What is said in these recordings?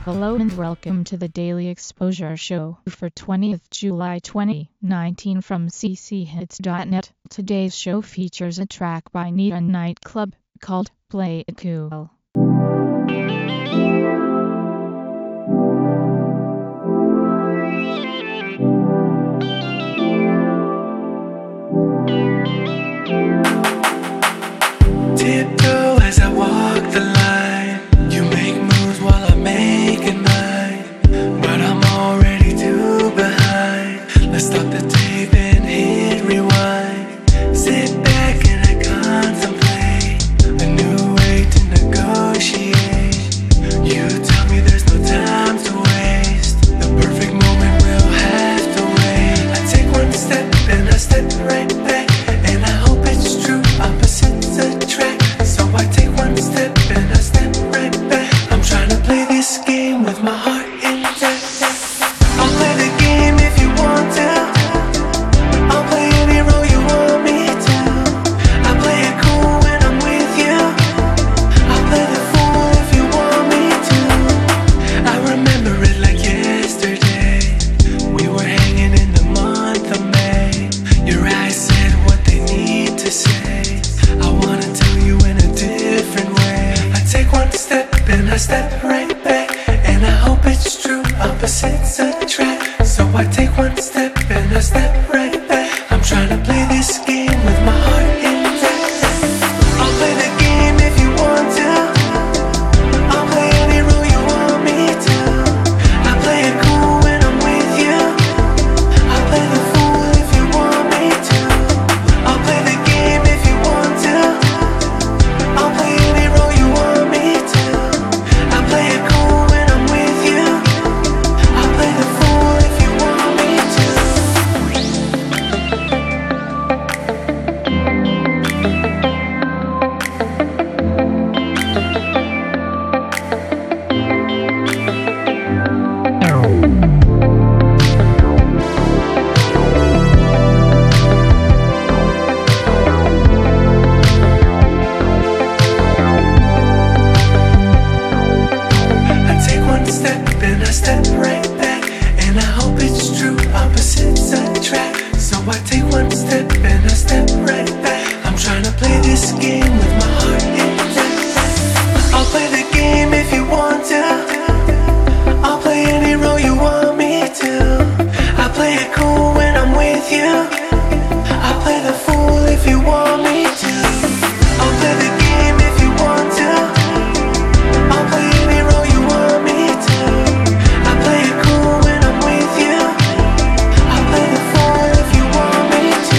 Hello and welcome to the Daily Exposure Show for 20th July 2019 from cchits.net. Today's show features a track by Neon Nightclub called Play It Cool. Tiptoe as I walk the line. You make moves while I'm making mine, but I'm already too behind. Let's stop the tape and hit rewind. Sit back and I contemplate a new way to negotiate. You tell me there's no time to waste. The perfect moment will have to wait. I take one step and I step right back, and I hope it's true. Opposites attract. So I take one step and I step right back. I'm trying to play this game with my heart intact. I'll play the game if you want to. I'll play any role you want me to. I play it cool when I'm with you. I'll play the fool if you want me to. I remember it like yesterday. We were hanging in the month of May. Your eyes said what they need to say. I wanna tell you in a different way. I take one step and I step right back, and I hope it's true. Opposites attract. So I take one step and I step right back. I'm trying to play this game with my heart intact. I'll play the game if you want to. I'll play any role you want me to. I play it cool when I'm with you. I'll play the fool if you want me to. I'll play the game if you want to. I'll play any role you want me to. I play it cool when I'm with you. I'll play the fool if you want me to. I take one step and I step right back, and I hope it's true. Opposites attract. So I take one step and I step right back. I'm trying to play this game with my heart intact. I'll play the game if you want to. I'll play any role you want me to. I play it cool when I'm with you. I'll play the fool if you want me to. I'll play the game if you want to. I'll play any role you want me to. I play it cool when I'm with you. I'll play the fool if you want me to.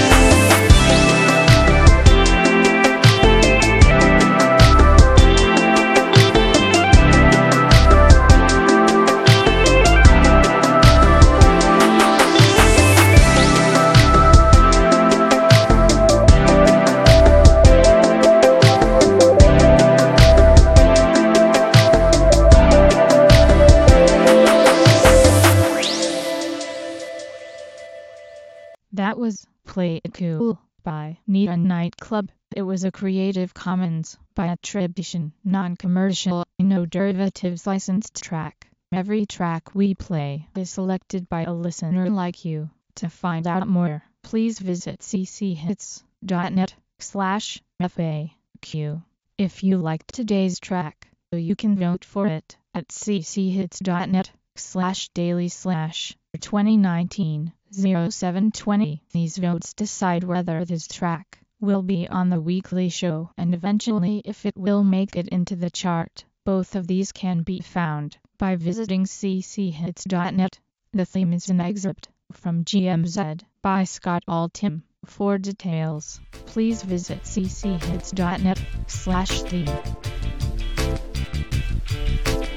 That was Play It Cool by Neon Nightclub. It was a Creative Commons by attribution, non-commercial, no derivatives licensed track. Every track we play is selected by a listener like you. To find out more, please visit cchits.net/FAQ. If you liked today's track, you can vote for it at cchits.net/daily/2019-0720. These votes decide whether this track will be on the weekly show and eventually if it will make it into the chart. Both of these can be found by visiting cchits.net. The theme is an excerpt from GMZ by Scott Altham. For details, please visit cchits.net/theme.